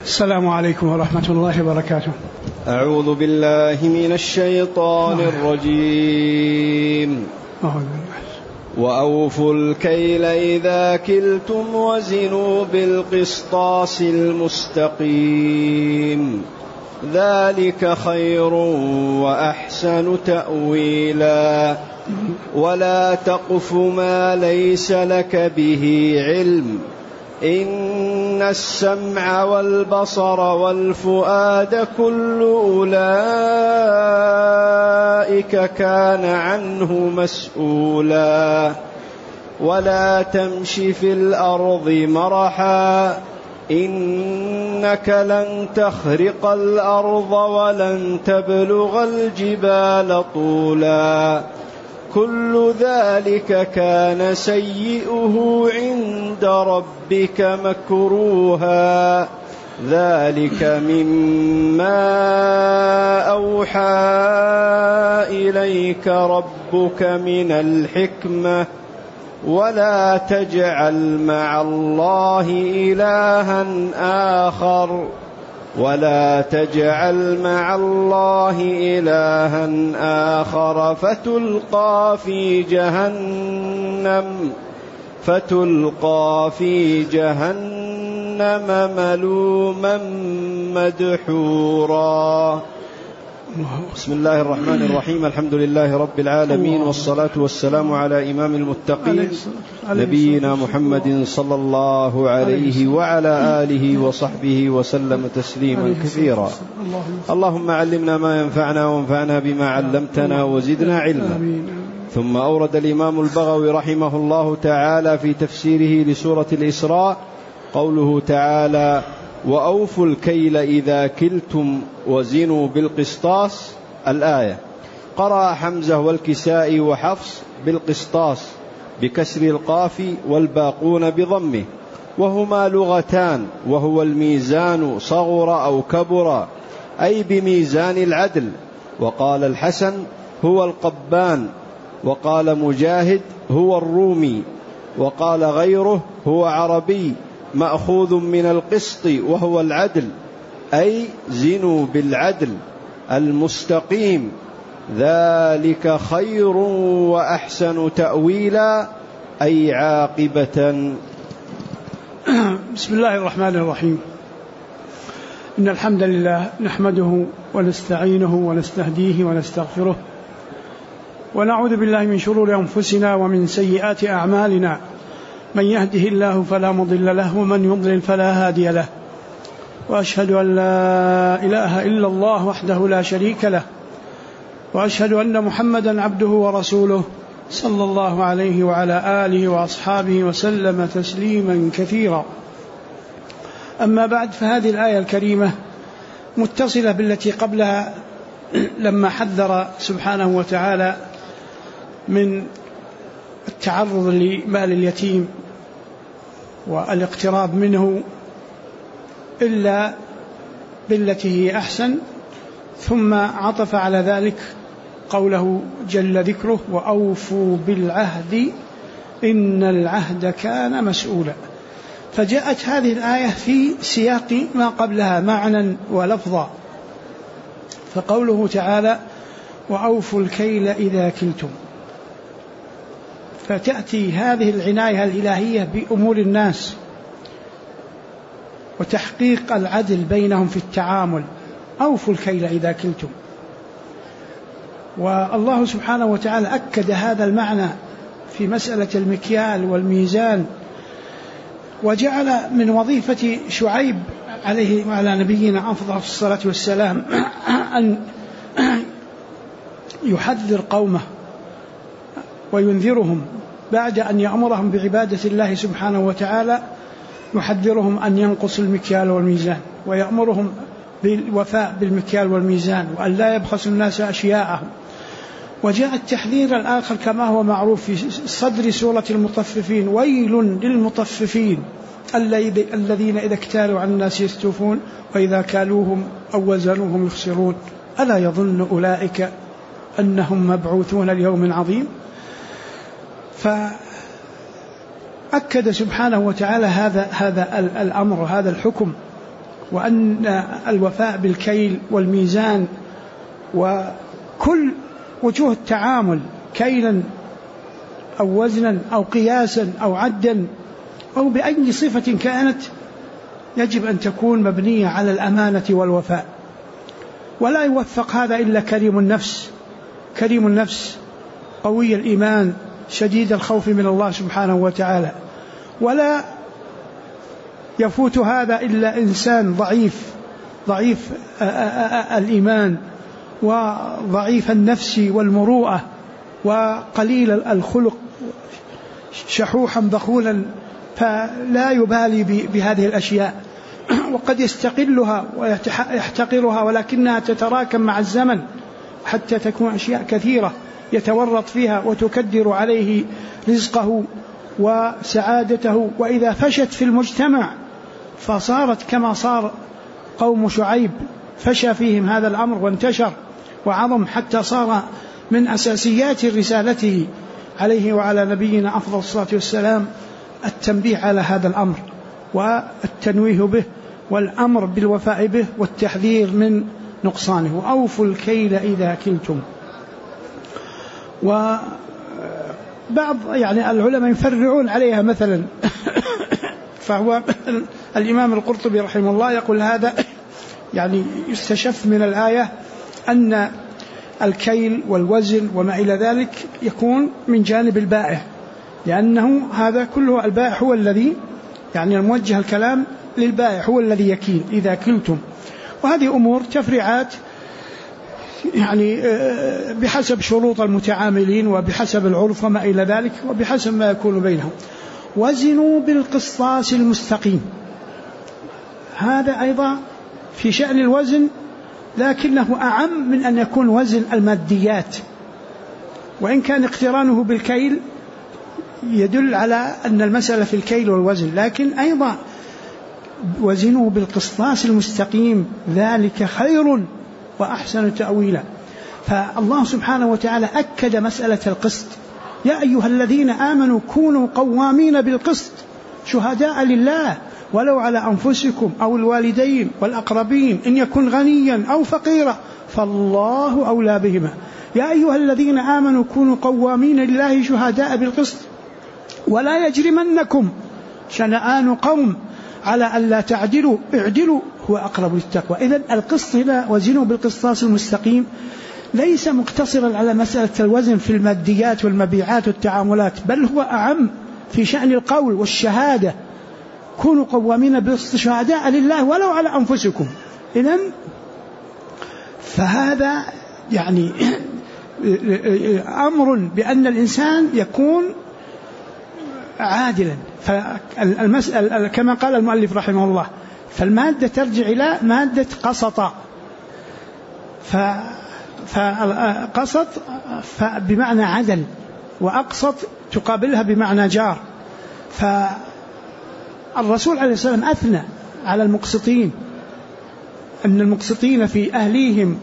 السلام عليكم ورحمة الله وبركاته. أعوذ بالله من الشيطان الرجيم. وأوفوا الكيل إذا كلتم وزنوا بالقسطاس المستقيم ذلك خير وأحسن تأويلا ولا تقف ما ليس لك به علم إن السمع والبصر والفؤاد كل أولئك كان عنه مسؤولا ولا تمش في الأرض مرحا إنك لن تخرق الأرض ولن تبلغ الجبال طولا كل ذلك كان سيئه عند ربك مكروها ذلك مما أوحى إليك ربك من الحكمة ولا تجعل مع الله إلها آخر فتلقى في جهنم ملوما مدحورا. بسم الله الرحمن الرحيم. الحمد لله رب العالمين والصلاة والسلام على إمام المتقين نبينا محمد صلى الله عليه وعلى آله وصحبه وسلم تسليما كثيرا. اللهم علمنا ما ينفعنا وانفعنا بما علمتنا وزدنا علما. ثم أورد الإمام البغوي رحمه الله تعالى في تفسيره لسورة الإسراء قوله تعالى وأوفوا الكيل إذا كلتم وزنوا بالقسطاس الآية. قرأ حمزة والكسائي وحفص بالقسطاس بكسر القاف والباقون بضمه وهما لغتان وهو الميزان صغر أو كبر أي بميزان العدل. وقال الحسن هو القبان وقال مجاهد هو الرومي وقال غيره هو عربي مأخوذ من القسط وهو العدل أي زنوا بالعدل المستقيم ذلك خير وأحسن تأويلا أي عاقبة. بسم الله الرحمن الرحيم. إن الحمد لله نحمده ونستعينه ونستهديه ونستغفره ونعوذ بالله من شرور أنفسنا ومن سيئات أعمالنا من يهده الله فلا مضل له ومن يضلل فلا هادي له وأشهد أن لا إله إلا الله وحده لا شريك له وأشهد أن محمدا عبده ورسوله صلى الله عليه وعلى آله وأصحابه وسلم تسليما كثيرا. أما بعد فهذه الآية الكريمة متصلة بالتي قبلها لما حذر سبحانه وتعالى من التعرض لمال اليتيم والاقتراب منه إلا بالتي هي أحسن، ثم عطف على ذلك قوله جل ذكره وأوفوا بالعهد إن العهد كان مسؤولا. فجاءت هذه الآية في سياق ما قبلها معنى ولفظا. فقوله تعالى وأوفوا الكيل إذا كلتم، فتأتي هذه العناية الإلهية بأمور الناس وتحقيق العدل بينهم في التعامل. أوفوا الكيل إذا كلتم، والله سبحانه وتعالى أكد هذا المعنى في مسألة المكيال والميزان، وجعل من وظيفة شعيب عليه وعلى نبينا أفضل الصلاة والسلام أن يحذر قومه وينذرهم بعد أن يأمرهم بعبادة الله سبحانه وتعالى، يحذرهم أن ينقصوا المكيال والميزان ويأمرهم بالوفاء بالمكيال والميزان وأن لا يبخسوا الناس أشياءهم. وجاء التحذير الآخر كما هو معروف في صدر سورة المطففين ويل للمطففين الذين إذا اكتالوا على الناس يستوفون وإذا كالوهم أو وزنوهم يخسرون ألا يظن أولئك أنهم مبعوثون ليوم عظيم. فأكد سبحانه وتعالى هذا الأمر، هذا الحكم، وأن الوفاء بالكيل والميزان وكل وجوه التعامل كيلا أو وزنا أو قياسا أو عدا أو بأي صفة كانت يجب أن تكون مبنية على الأمانة والوفاء. ولا يوفق هذا إلا كريم النفس، كريم النفس قوي الإيمان شديد الخوف من الله سبحانه وتعالى. ولا يفوت هذا إلا إنسان ضعيف الإيمان وضعيف النفس والمروءة وقليل الخلق شحوحا بخولا، فلا يبالي بهذه الأشياء وقد يستقلها ويحتقرها، ولكنها تتراكم مع الزمن حتى تكون أشياء كثيرة يتورط فيها وتكدر عليه رزقه وسعادته. وإذا فشت في المجتمع فصارت كما صار قوم شعيب، فشى فيهم هذا الأمر وانتشر وعظم حتى صار من أساسيات رسالته عليه وعلى نبينا أفضل الصلاة والسلام التنبيه على هذا الأمر والتنويه به والأمر بالوفاء به والتحذير من نقصانه. وأوفوا الكيل إذا كلتم. وبعض العلماء يفرعون عليها مثلا فهو الإمام القرطبي رحمه الله يقول هذا يستشف من الآية أن الكيل والوزن وما إلى ذلك يكون من جانب البائع، لأنه هذا كله البائع هو الذي الموجه الكلام للبائع هو الذي يكيل إذا كلتم. وهذه أمور تفريعات بحسب شروط المتعاملين وبحسب العرف وما إلى ذلك وبحسب ما يكون بينهم. وزنوا بالقسطاس المستقيم، هذا أيضا في شأن الوزن، لكنه أعم من أن يكون وزن الماديات، وإن كان اقترانه بالكيل يدل على أن المسألة في الكيل والوزن، لكن أيضا وزنوا بالقسطاس المستقيم ذلك خير وأحسن تأويلا. فالله سبحانه وتعالى أكد مسألة القسط: يا أيها الذين آمنوا كونوا قوامين بالقسط شهداء لله ولو على أنفسكم أو الوالدين والأقربين إن يكن غنيا أو فقيرا فالله أولى بهما. يا أيها الذين آمنوا كونوا قوامين لله شهداء بالقسط ولا يجرمنكم شنآن قوم على ألا تعدلوا اعدلوا هو أقرب للتقوى. إذن القسط هنا وزنوا بالقسطاس المستقيم ليس مقتصرا على مسألة الوزن في الماديات والمبيعات والتعاملات، بل هو أعم في شأن القول والشهادة: كونوا قوامين بالقسط شهداء لله ولو على أنفسكم. إذن فهذا أمر بأن الإنسان يكون عادلا. فالمسألة كما قال المؤلف رحمه الله، فالمادة ترجع إلى مادة قسط، فقسط بمعنى عدل، وأقسط تقابلها بمعنى جار. فالرسول عليه السلام أثنى على المقسطين أن المقسطين في أهليهم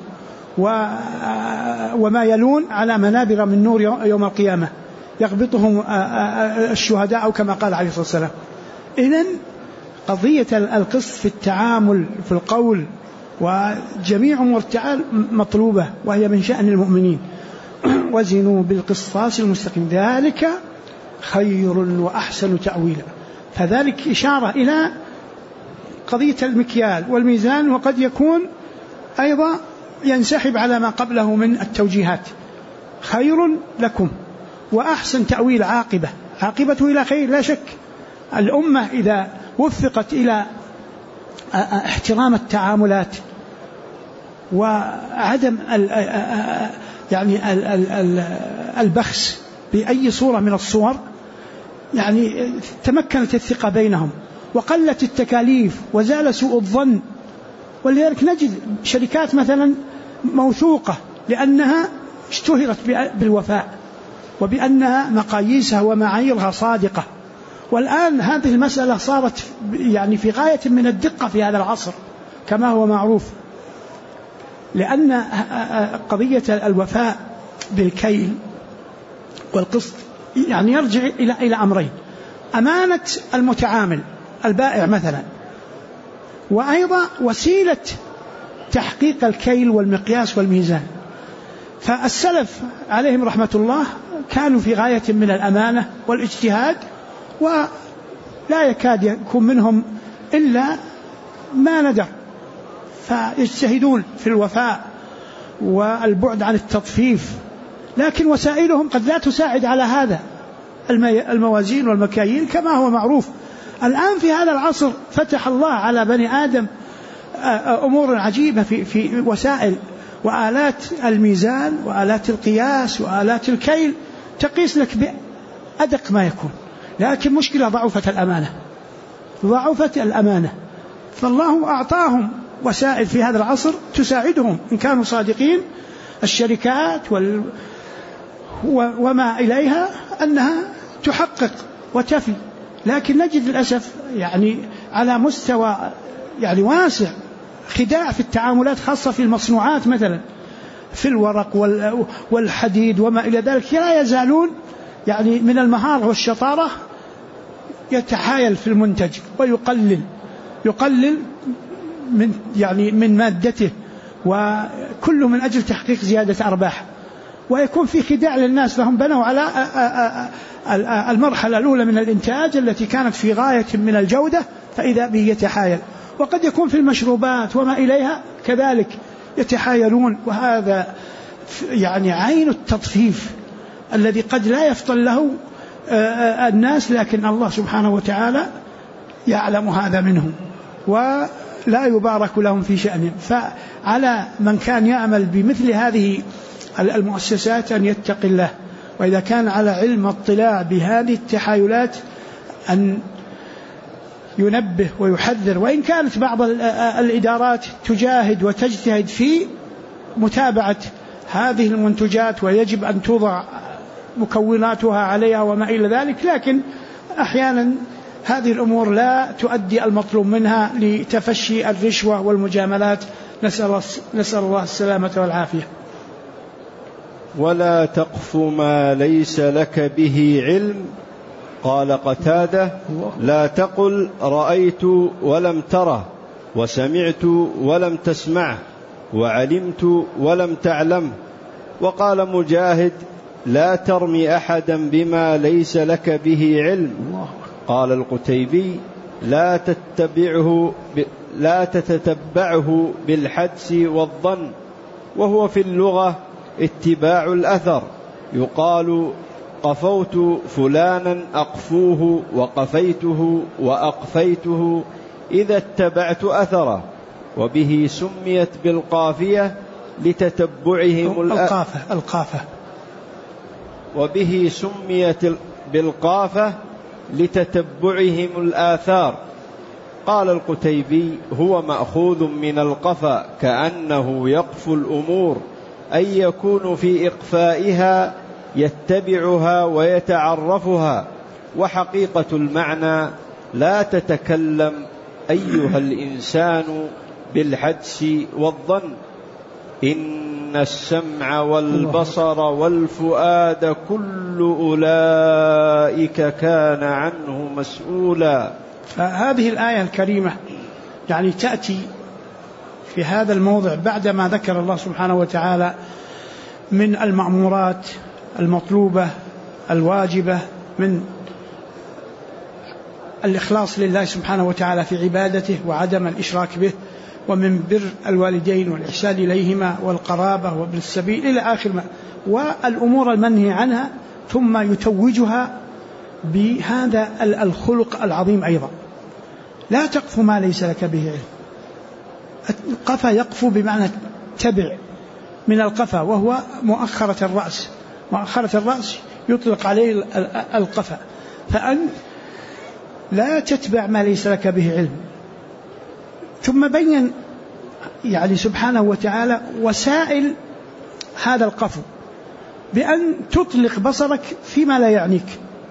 وما يلون على منابر من نور يوم القيامة يغبطهم الشهداء كما قال عليه الصلاة والسلام. إذن قضية القسط في التعامل في القول وجميع أمور التعامل مطلوبة، وهي من شأن المؤمنين. وزنوا بالقسطاس المستقيم ذلك خير وأحسن تأويلا. فذلك إشارة إلى قضية المكيال والميزان، وقد يكون أيضا ينسحب على ما قبله من التوجيهات: خير لكم وأحسن تأويل عاقبته إلى خير. لا شك الأمة إذا وفقت إلى احترام التعاملات وعدم البخس بأي صورة من الصور تمكنت الثقة بينهم وقلت التكاليف وزال سوء الظن. ولذلك نجد شركات مثلا موثوقة لأنها اشتهرت بالوفاء وبأنها مقاييسها ومعاييرها صادقة. والآن هذه المسألة صارت في غاية من الدقة في هذا العصر كما هو معروف، لأن قضية الوفاء بالكيل والقسط يرجع إلى أمرين: أمانة المتعامل البائع مثلا، وأيضا وسيلة تحقيق الكيل والمقياس والميزان. فالسلف عليهم رحمة الله كانوا في غاية من الأمانة والاجتهاد، ولا يكاد يكون منهم إلا ما ندر، فيجتهدون في الوفاء والبعد عن التطفيف، لكن وسائلهم قد لا تساعد على هذا، الموازين والمكاييل كما هو معروف. الآن في هذا العصر فتح الله على بني آدم أمور عجيبة في وسائل وآلات الميزان وآلات القياس وآلات الكيل تقيس لك بأدق ما يكون، لكن مشكلة ضعفت الأمانة. فالله أعطاهم وسائل في هذا العصر تساعدهم إن كانوا صادقين، الشركات وما إليها أنها تحقق وتفي، لكن نجد للأسف يعني على مستوى يعني واسع خداع في التعاملات، خاصة في المصنوعات مثلا في الورق والحديد وما إلى ذلك، لا يزالون يعني من المهارة والشطارة يتحايل في المنتج ويقلل من مادته، وكله من أجل تحقيق زيادة أرباح، ويكون في خداع للناس. فهم بنوا على المرحلة الأولى من الإنتاج التي كانت في غاية من الجودة، فإذا به يتحايل. وقد يكون في المشروبات وما إليها كذلك يتحايلون، وهذا يعني عين التطفيف الذي قد لا يفطن له الناس، لكن الله سبحانه وتعالى يعلم هذا منهم ولا يبارك لهم في شأنهم. فعلى من كان يعمل بمثل هذه المؤسسات أن يتقي الله، وإذا كان على علم اطلاع بهذه التحايلات أن ينبه ويحذر. وإن كانت بعض الإدارات تجاهد وتجتهد في متابعة هذه المنتجات ويجب أن توضع مكوناتها عليها وما إلى ذلك، لكن أحيانا هذه الأمور لا تؤدي المطلوب منها لتفشي الرشوة والمجاملات، نسأل الله السلامة والعافية. ولا تقف ما ليس لك به علم. قال قتادة: لا تقل رأيت ولم تره، وسمعت ولم تسمعه، وعلمت ولم تعلم. وقال مجاهد: لا ترمي أحدا بما ليس لك به علم. قال القتيبي: لا تتتبعه بالحدس والظن، وهو في اللغة اتباع الأثر. يقال: قفوت فلانا أقفوه، وقفيته وأقفيته إذا اتبعت أثره. وبه سميت بالقافية لتتبعهم وبه سميت بالقافة لتتبعهم الآثار. قال القتيبي: هو مأخوذ من القفا، كأنه يقفو الأمور، أي يكون في إقفائها يتبعها ويتعرفها. وحقيقة المعنى: لا تتكلم أيها الإنسان بالحدس والظن، إن السمع والبصر والفؤاد كل أولئك كان عنه مسؤولا. فهذه الآية الكريمة يعني تأتي في هذا الموضع بعدما ذكر الله سبحانه وتعالى من المأمورات المطلوبة الواجبة من الإخلاص لله سبحانه وتعالى في عبادته وعدم الإشراك به، ومن بر الوالدين والإحسان إليهما والقرابة وابن السبيل إلى آخر ما، والأمور المنهي عنها، ثم يتوجها بهذا الخلق العظيم أيضا: لا تقف ما ليس لك به علم. القفا يقفو بمعنى تبع من القفا، وهو مؤخرة الرأس. مؤخرة الرأس يطلق عليه القفا. فأنت لا تتبع ما ليس لك به علم. ثم بين يعني سبحانه وتعالى وسائل هذا القفو بأن تطلق بصرك فيما لا يعنيك،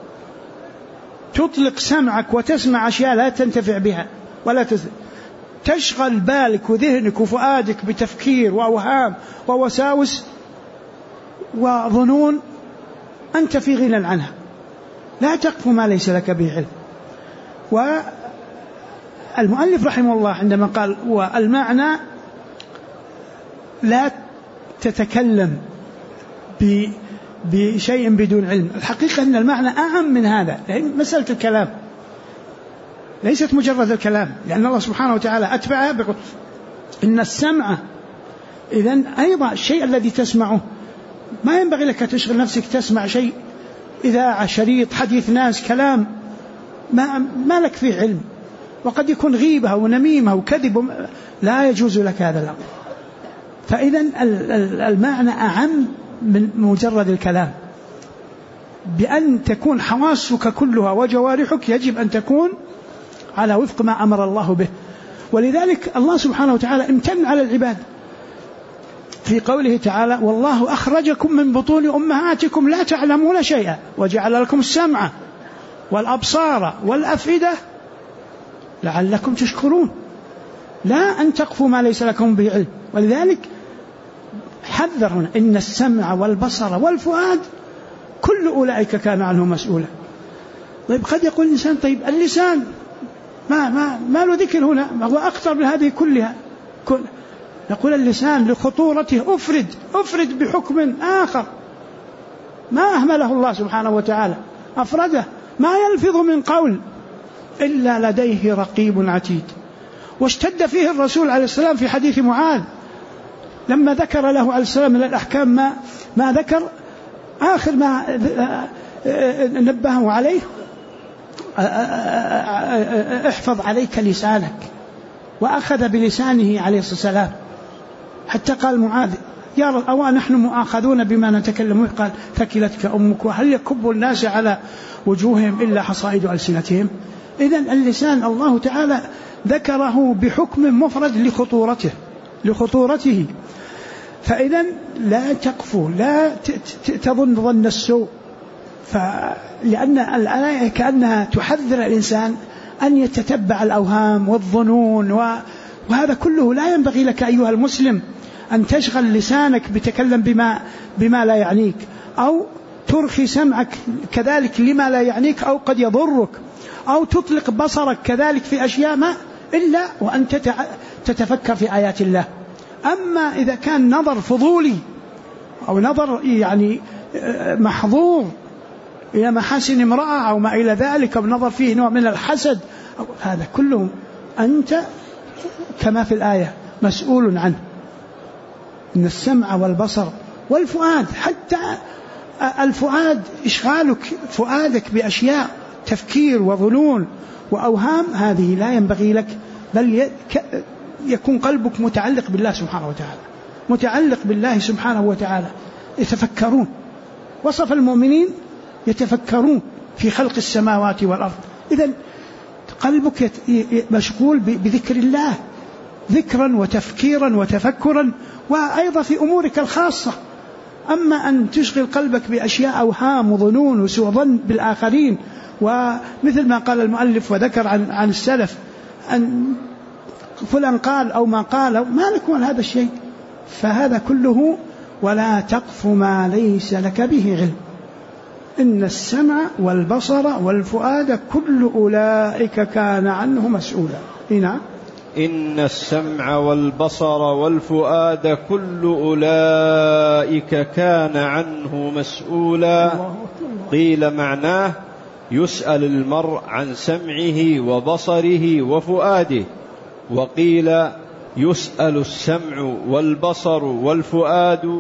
تطلق سمعك وتسمع أشياء لا تنتفع بها، ولا تشغل بالك وذهنك وفؤادك بتفكير وأوهام ووساوس وظنون أنت في غنى عنها. لا تقف ما ليس لك به علم. المؤلف رحمه الله عندما قال والمعنى لا تتكلم بشيء بدون علم، الحقيقة أن المعنى أعم من هذا، لأن مسألة الكلام ليست مجرد الكلام، لأن الله سبحانه وتعالى أتبعها بقول إن السمع. إذن أيضا الشيء الذي تسمعه ما ينبغي لك تشغل نفسك تسمع شيء إذاعة، شريط، حديث ناس، كلام ما لك فيه علم، وقد يكون غيبة ونميمة وكذب، لا يجوز لك هذا الأمر. فإذن المعنى أعم من مجرد الكلام، بأن تكون حواسك كلها وجوارحك يجب أن تكون على وفق ما أمر الله به. ولذلك الله سبحانه وتعالى امتن على العباد في قوله تعالى والله أخرجكم من بطون أمهاتكم لا تعلمون شيئا وجعل لكم السمع والأبصار والأفئدة لعلكم تشكرون، لا أن تقفوا ما ليس لكم به علم. ولذلك حذر هنا إن السمع والبصر والفؤاد كل أولئك كان عنه مسؤولا. طيب قد يقول الإنسان طيب اللسان ما له ذكر هنا، هو أكثر من هذه كلها. نقول اللسان لخطورته أفرد بحكم آخر ما أهمله الله سبحانه وتعالى، أفرده، ما يلفظ من قول إلا لديه رقيب عتيد. واشتد فيه الرسول عليه السلام في حديث معاذ لما ذكر له عليه السلام من الأحكام ما ذكر آخر ما نبهه عليه احفظ عليك لسانك، وأخذ بلسانه عليه الصلاة والسلام حتى قال معاذ يا أو نحن مؤاخذون بما نتكلم، قال ثكلتك أمك وهل يكب الناس على وجوههم إلا حصائد ألسنتهم. إذن اللسان الله تعالى ذكره بحكم مفرد لخطورته. فإذن لا تقفوا، لا تظن ظن السوء، لأن الآية كأنها تحذر الإنسان أن يتتبع الأوهام والظنون، وهذا كله لا ينبغي لك أيها المسلم أن تشغل لسانك بتكلم بما لا يعنيك، أو ترخي سمعك كذلك لما لا يعنيك أو قد يضرك، أو تطلق بصرك كذلك في أشياء ما إلا وأن تتفكر في آيات الله. أما إذا كان نظر فضولي أو نظر يعني محظور إلى محاسن امرأة أو ما إلى ذلك، أو نظر فيه نوع من الحسد، هذا كله أنت كما في الآية مسؤول عنه. إن السمع والبصر والفؤاد، حتى الفؤاد إشغالك فؤادك بأشياء تفكير وظنون وأوهام، هذه لا ينبغي لك، بل يكون قلبك متعلق بالله سبحانه وتعالى، متعلق بالله سبحانه وتعالى، يتفكرون. وصف المؤمنين يتفكرون في خلق السماوات والأرض. إذن قلبك مشغول بذكر الله ذكرا وتفكيرا وتفكرا، وأيضا في أمورك الخاصة. أما أن تشغل قلبك بأشياء أوهام وظنون وسوء ظن بالآخرين، ومثل ما قال المؤلف وذكر عن السلف أن فلان قال أو ما قال، ما لك من هذا الشيء، فهذا كله ولا تقف ما ليس لك به علم. إن السمع والبصر والفؤاد كل أولئك كان عنه مسؤولا. هنا إن السمع والبصر والفؤاد كل أولئك كان عنه مسؤولا. قيل معناه يسأل المرء عن سمعه وبصره وفؤاده، وقيل يسأل السمع والبصر والفؤاد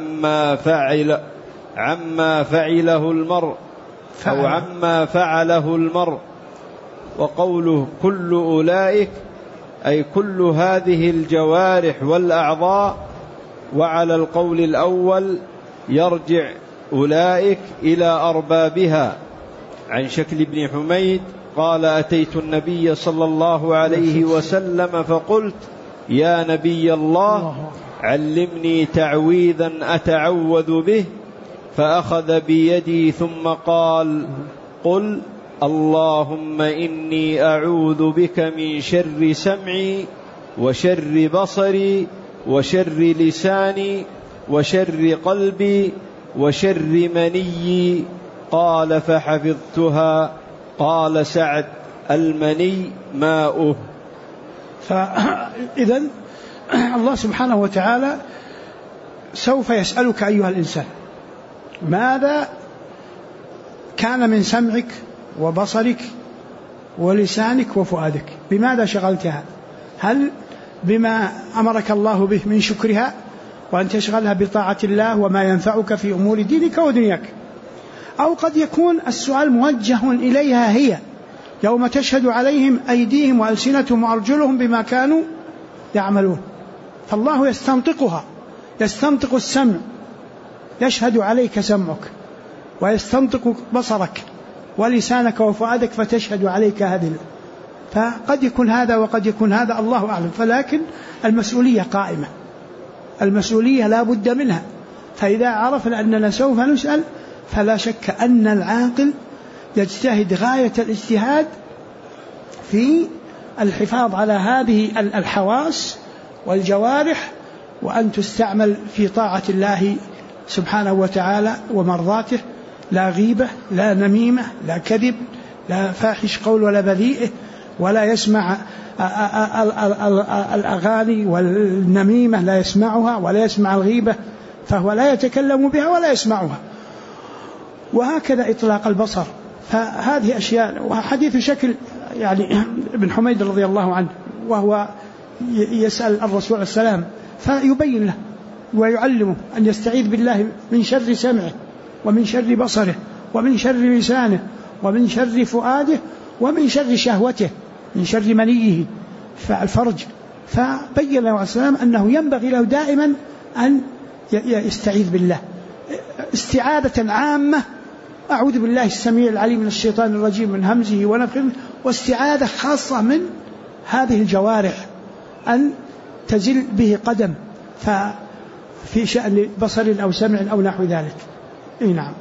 عما فعله المرء أو عما فعله المرء. وقوله كل أولئك أي كل هذه الجوارح والأعضاء. وعلى القول الأول يرجع أولئك إلى أربابها. عن شكل بن حميد قال أتيت النبي صلى الله عليه وسلم فقلت يا نبي الله علمني تعويذا أتعوذ به، فأخذ بيدي ثم قال قل اللهم إني أعوذ بك من شر سمعي وشر بصري وشر لساني وشر قلبي وشر مني. قال فحفظتها. قال سعد المني ماؤه. فإذن الله سبحانه وتعالى سوف يسألك أيها الإنسان ماذا كان من سمعك وبصرك ولسانك وفؤادك، بماذا شغلتها؟ هل بما أمرك الله به من شكرها وأن تشغلها بطاعة الله وما ينفعك في أمور دينك ودنياك، أو قد يكون السؤال موجه إليها هي يوم تشهد عليهم أيديهم وألسنتهم وأرجلهم بما كانوا يعملون، فالله يستنطقها، يستنطق السمع، يشهد عليك سمعك، ويستنطق بصرك ولسانك وفؤادك فتشهد عليك هذه. فقد يكون هذا وقد يكون هذا، الله أعلم. فلكن المسؤولية قائمة، المسؤولية لا بد منها. فإذا عرفنا أننا سوف نسأل فلا شك أن العاقل يجتهد غاية الاجتهاد في الحفاظ على هذه الحواس والجوارح، وأن تستعمل في طاعة الله سبحانه وتعالى ومرضاته، لا غيبة، لا نميمة، لا كذب، لا فاحش قول ولا بذيئه، ولا يسمع الأغاني والنميمة لا يسمعها، ولا يسمع الغيبة فهو لا يتكلم بها ولا يسمعها، وهكذا إطلاق البصر. فهذه أشياء. وحديث شكل يعني ابن حميد رضي الله عنه وهو يسأل الرسول السلام فيبين له ويعلمه أن يستعيذ بالله من شر سمعه ومن شر بصره ومن شر لسانه ومن شر فؤاده ومن شر شهوته، من شر منيه فالفرج. فبين له السلام أنه ينبغي له دائما أن يستعيذ بالله استعاذة عامة، أعوذ بالله السميع العليم من الشيطان الرجيم من همزه ونفخه، واستعاذة خاصة من هذه الجوارح أن تزل به قدم ففي شأن بصر أو سمع أو نحو ذلك. نعم.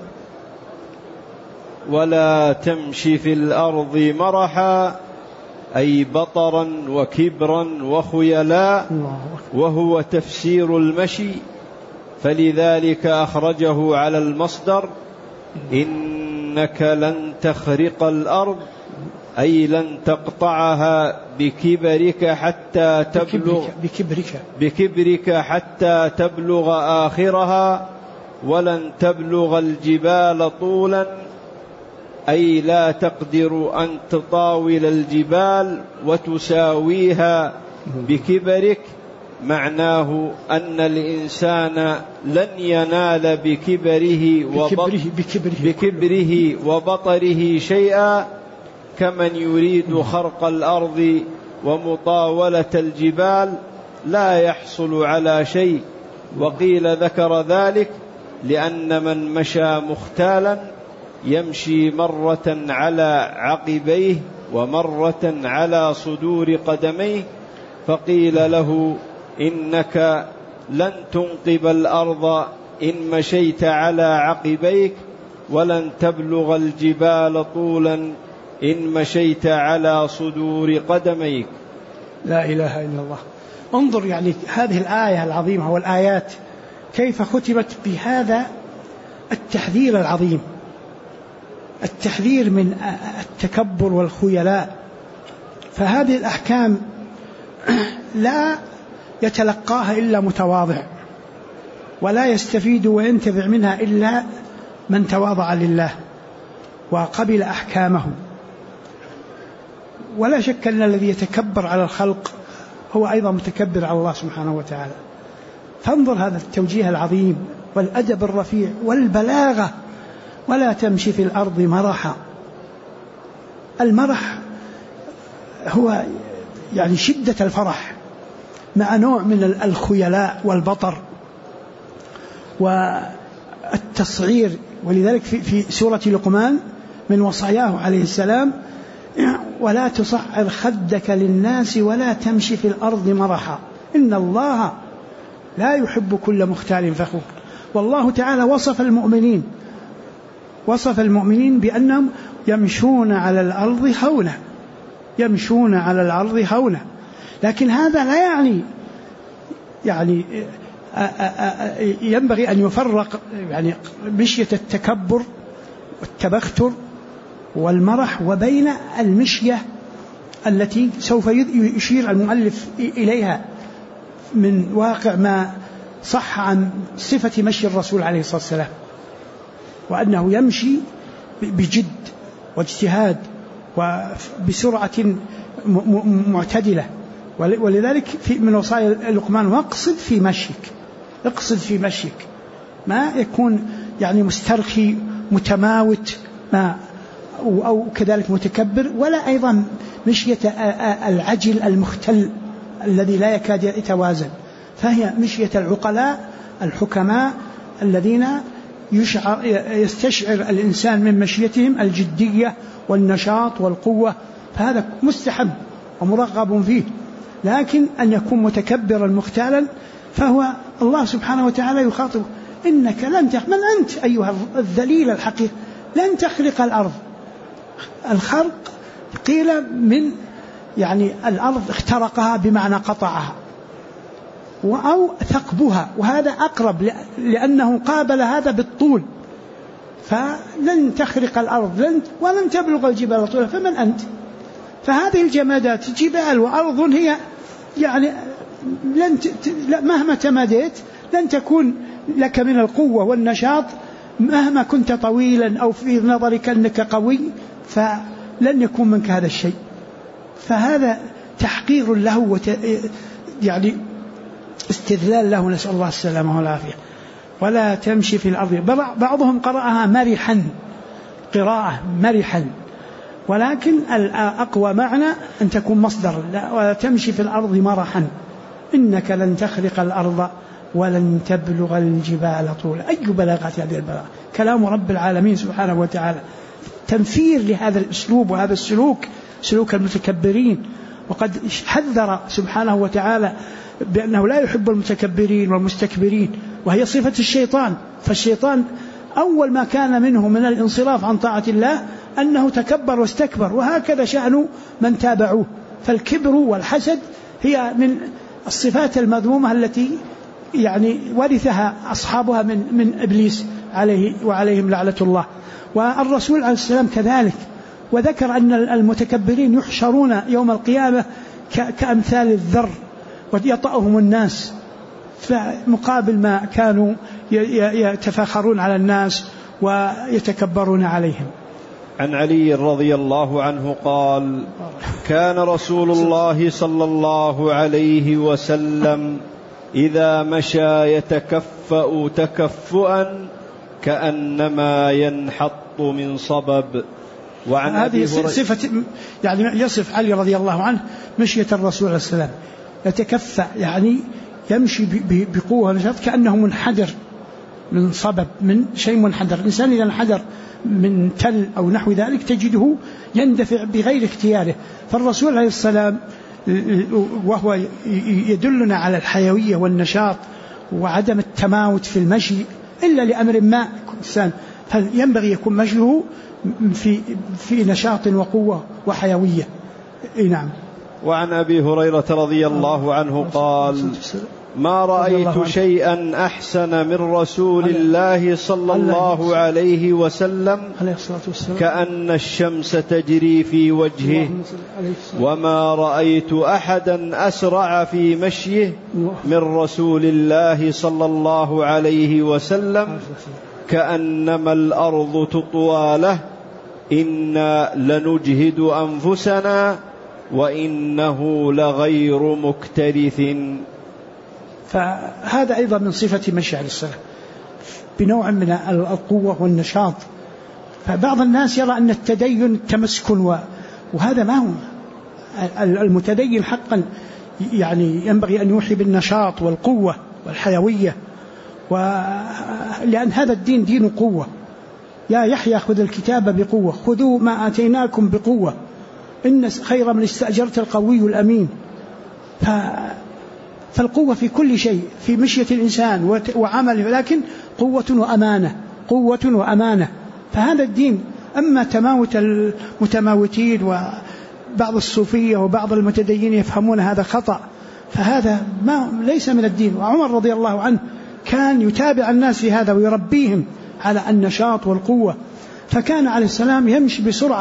ولا تمشي في الأرض مرحا أي بطرا وكبرا وخيلاء، وهو تفسير المشي، فلذلك أخرجه على المصدر إنك لن تخرق الأرض أي لن تقطعها بكبرك حتى تبلغ بكبرك حتى تبلغ آخرها، ولن تبلغ الجبال طولا أي لا تقدر أن تطاول الجبال وتساويها بكبرك. معناه أن الإنسان لن ينال بكبره وبطره شيئا، كمن يريد خرق الأرض ومطاولة الجبال لا يحصل على شيء. وقيل ذكر ذلك لأن من مشى مختالا يمشي مرة على عقبيه ومرة على صدور قدميه، فقيل له إنك لن تنقب الأرض إن مشيت على عقبيك، ولن تبلغ الجبال طولا إن مشيت على صدور قدميك. لا إله إلا الله. انظر يعني هذه الآية العظيمة والآيات كيف ختمت بهذا التحذير العظيم، التحذير من التكبر والخيلاء. فهذه الأحكام لا يتلقاها إلا متواضع، ولا يستفيد وينتفع منها إلا من تواضع لله وقبل أحكامه. ولا شك أن الذي يتكبر على الخلق هو أيضا متكبر على الله سبحانه وتعالى. فانظر هذا التوجيه العظيم والأدب الرفيع والبلاغة. ولا تمشي في الأرض مرحا. المرح هو يعني شدة الفرح مع نوع من الخيلاء والبطر والتصعير. ولذلك في سورة لقمان من وصاياه عليه السلام ولا تصعر خدك للناس ولا تمشي في الأرض مرحا إن الله لا يحب كل مختال فخور. والله تعالى وصف المؤمنين بأنهم يمشون على الأرض هونا، يمشون على الأرض هونا. لكن هذا لا يعني ينبغي أن يفرق يعني مشية التكبر والتبختر والمرح وبين المشية التي سوف يشير المؤلف إليها من واقع ما صح عن صفة مشي الرسول عليه الصلاة والسلام، وأنه يمشي بجد واجتهاد وبسرعة معتدلة. ولذلك من وصايا لقمان: واقصد في مشيك، اقصد في مشيك، ما يكون يعني مسترخي متماوت أو كذلك متكبر، ولا أيضا مشية العجل المختل الذي لا يكاد يتوازن. فهي مشية العقلاء الحكماء الذين يستشعر الإنسان من مشيتهم الجدية والنشاط والقوة، فهذا مستحب ومرغب فيه. لكن أن يكون متكبرا مختالا فهو الله سبحانه وتعالى يخاطب: إنك لن من أنت أيها الذليل الحقير لن تخلق الأرض. الخلق قيل من يعني الأرض اخترقها بمعنى قطعها، أو ثقبها، وهذا أقرب لأنه قابل هذا بالطول. فلن تخرق الأرض ولن تبلغ الجبال طولا، فمن أنت؟ فهذه الجمادات جبال وأرض هي يعني مهما تماديت لن تكون لك من القوة والنشاط، مهما كنت طويلا أو في نظرك أنك قوي فلن يكون منك هذا الشيء. فهذا تحقير له يعني استذلال له، نسأل الله السلامة والعافية. ولا تمشي في الأرض، بعضهم قرأها مرحا، قراءة مرحا، ولكن الأقوى معنى أن تكون مصدر: ولا تمشي في الأرض مرحا إنك لن تخرق الأرض ولن تبلغ الجبال طولا. أي بلاغات هذه البلاغة! كلام رب العالمين سبحانه وتعالى، تنفير لهذا الأسلوب وهذا السلوك، سلوك المتكبرين. وقد حذر سبحانه وتعالى بأنه لا يحب المتكبرين والمستكبرين، وهي صفة الشيطان. فالشيطان أول ما كان منه من الانصراف عن طاعة الله أنه تكبر واستكبر، وهكذا شأن من تابعوه. فالكبر والحسد هي من الصفات المذمومة التي يعني ورثها أصحابها من إبليس عليه وعليهم لعنة الله. والرسول عليه السلام كذلك، وذكر أن المتكبرين يحشرون يوم القيامة كأمثال الذر ويطأهم الناس، فمقابل ما كانوا يتفاخرون على الناس ويتكبرون عليهم. عن علي رضي الله عنه قال: كان رسول الله صلى الله عليه وسلم إذا مشى يتكفأ تكفؤا كأنما ينحط من صبب. وعن هذه صفة يعني يصف علي رضي الله عنه مشية الرسول عليه السلام، يتكفأ يعني يمشي بقوة ونشاط كأنه منحدر من صبب، من شيء منحدر. الإنسان إذا انحدر من تل أو نحو ذلك تجده يندفع بغير اختياره. فالرسول عليه السلام وهو يدلنا على الحيوية والنشاط وعدم التماوت في المشي إلا لأمر ما إنسان، فينبغي يكون مشيه في نشاط وقوة وحيوية. نعم. وعن أبي هريرة رضي الله عنه قال: ما رأيت شيئا أحسن من رسول الله صلى الله عليه وسلم كأن الشمس تجري في وجهه، وما رأيت أحدا أسرع في مشيه من رسول الله صلى الله عليه وسلم كأنما الأرض تطوى له، إنا لنجهد أنفسنا وإنه لغير مكترث. فهذا أيضا من صفة مشي عليه السلام بنوع من القوة والنشاط. فبعض الناس يرى أن التدين تمسكن، وهذا ما هو. المتدين حقا يعني ينبغي أن يوحي بالنشاط والقوة والحيوية، لأن هذا الدين دين قوة. يا يحيى خذ الكتاب بقوة، خذوا ما آتيناكم بقوة، إن خير من استأجرت القوي الأمين. فالقوة في كل شيء، في مشية الإنسان وعمله، لكن قوة وأمانة، قوة وأمانة. فهذا الدين. أما تماوت المتماوتين وبعض الصوفية وبعض المتدينين يفهمون هذا خطأ، فهذا ليس من الدين. وعمر رضي الله عنه كان يتابع الناس في هذا ويربيهم على النشاط والقوة، فكان عليه السلام يمشي بسرعة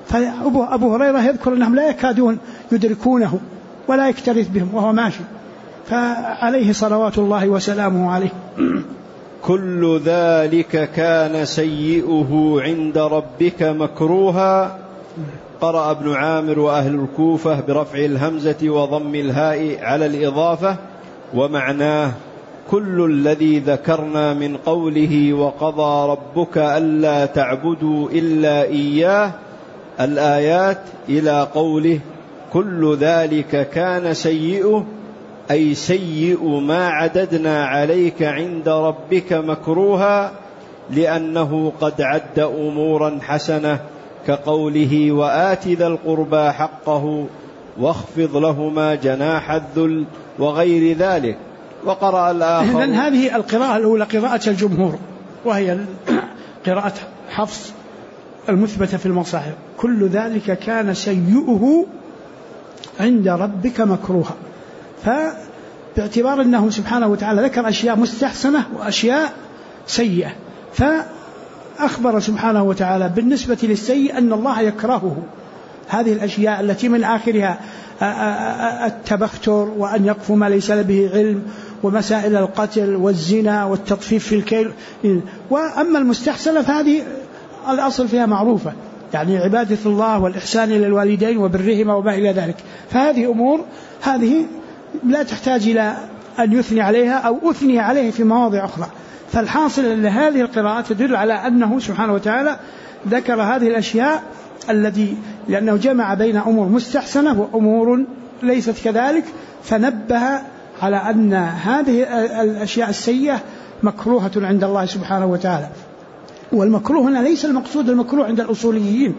فأبو هريرة يذكر أنهم لا يكادون يدركونه ولا يكترث بهم وهو ماشي، فعليه صلوات الله وسلامه عليه. كل ذلك كان سيئه عند ربك مكروها. قرأ ابن عامر وأهل الكوفة برفع الهمزة وضم الهاء على الإضافة، ومعناه كل الذي ذكرنا من قوله وقضى ربك ألا تعبدوا إلا إياه الآيات إلى قوله كل ذلك كان سيئه، أي سيء ما عددنا عليك عند ربك مكروها، لأنه قد عد أمورا حسنة كقوله وآت ذا القربى حقه واخفض لهما جناح الذل وغير ذلك. وقرأ الآخر. إذن هذه القراءة الأولى قراءة الجمهور، وهي قراءة حفص المثبتة في المصاحف، كل ذلك كان سيئه عند ربك مكروها. فباعتبار أنه سبحانه وتعالى ذكر أشياء مستحسنة وأشياء سيئة، فأخبر سبحانه وتعالى بالنسبة للسيء أن الله يكرهه، هذه الأشياء التي من آخرها التبختر وأن يقف ما ليس به علم ومسائل القتل والزنا والتطفيف في الكيل. وأما المستحسنة فهذه الأصل فيها معروفة، يعني عبادة الله والإحسان إلى الوالدين وبرهما وما إلى ذلك، فهذه أمور هذه لا تحتاج إلى أن يثني عليها أو أثني عليه في مواضع أخرى. فالحاصل أن هذه القراءة تدل على أنه سبحانه وتعالى ذكر هذه الأشياء التي لأنه جمع بين أمور مستحسنة وأمور ليست كذلك، فنبه على أن هذه الأشياء السيئة مكروهة عند الله سبحانه وتعالى. والمكروه هنا ليس المقصود المكروه عند الأصوليين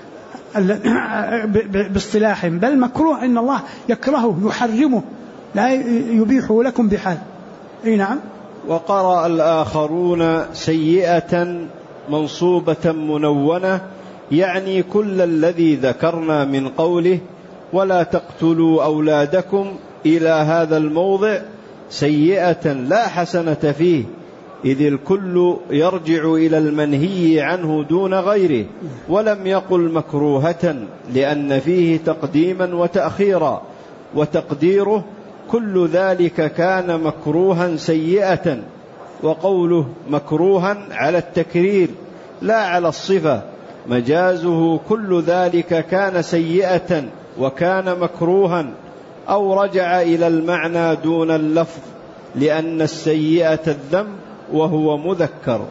باصطلاحهم، بل مكروه إن الله يكرهه يحرمه لا يبيحه لكم بحال. نعم. وقرأ الآخرون سيئة منصوبة منونة، يعني كل الذي ذكرنا من قوله ولا تقتلوا أولادكم إلى هذا الموضع سيئة لا حسنة فيه، إذ الكل يرجع إلى المنهي عنه دون غيره، ولم يقل مكروهة لأن فيه تقديما وتأخيرا، وتقديره كل ذلك كان مكروها سيئة، وقوله مكروها على التكرير لا على الصفة، مجازه كل ذلك كان سيئة وكان مكروها، أو رجع إلى المعنى دون اللفظ، لأن السيئة الذنب وهو مذكر.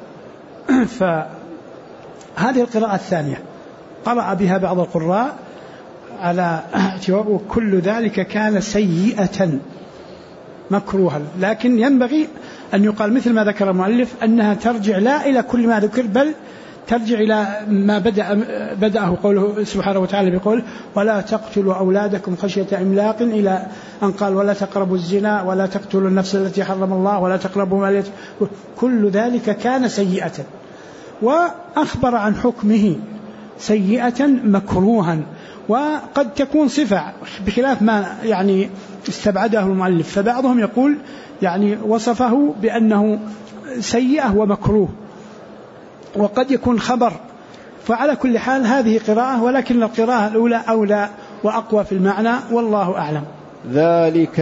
فهذه القراءة الثانية قرأ بها بعض القراء على اعتبار كل ذلك كان سيئة مكروها، لكن ينبغي أن يقال مثل ما ذكر المؤلف أنها ترجع لا إلى كل ما ذكر، بل ترجع إلى ما بدأه قوله سبحانه وتعالى بقول ولا تقتلوا أولادكم خشية إملاق، إلى أن قال ولا تقربوا الزنا ولا تقتلوا النفس التي حرم الله ولا تقربوا مال اليتيم، كل ذلك كان سيئة، وأخبر عن حكمه سيئة مكروها. وقد تكون صفة بخلاف ما يعني استبعده المؤلف، فبعضهم يقول يعني وصفه بأنه سيئة ومكروه، وقد يكون خبر. فعلى كل حال هذه قراءة، ولكن القراءة الأولى أولى وأقوى في المعنى، والله أعلم. ذلك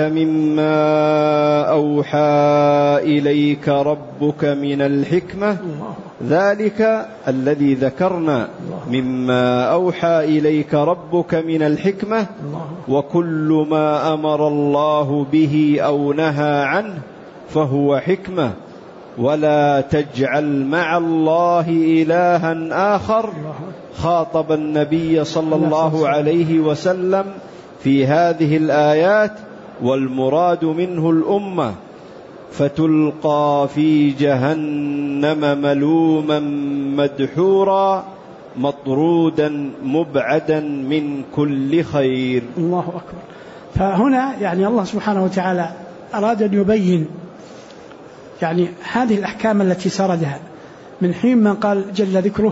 مما أوحى إليك ربك من الحكمة، ذلك الذي ذكرنا مما أوحى إليك ربك من الحكمة، وكل ما أمر الله به أو نهى عنه فهو حكمة، ولا تجعل مع الله إلها آخر. خاطب النبي صلى الله عليه وسلم في هذه الآيات، والمراد منه الأمة، فتلقى في جهنم ملوما مدحورا مطرودا مبعدا من كل خير. الله أكبر. فهنا يعني الله سبحانه وتعالى أراد أن يبين يعني هذه الأحكام التي سردها من حين من قال جل ذكره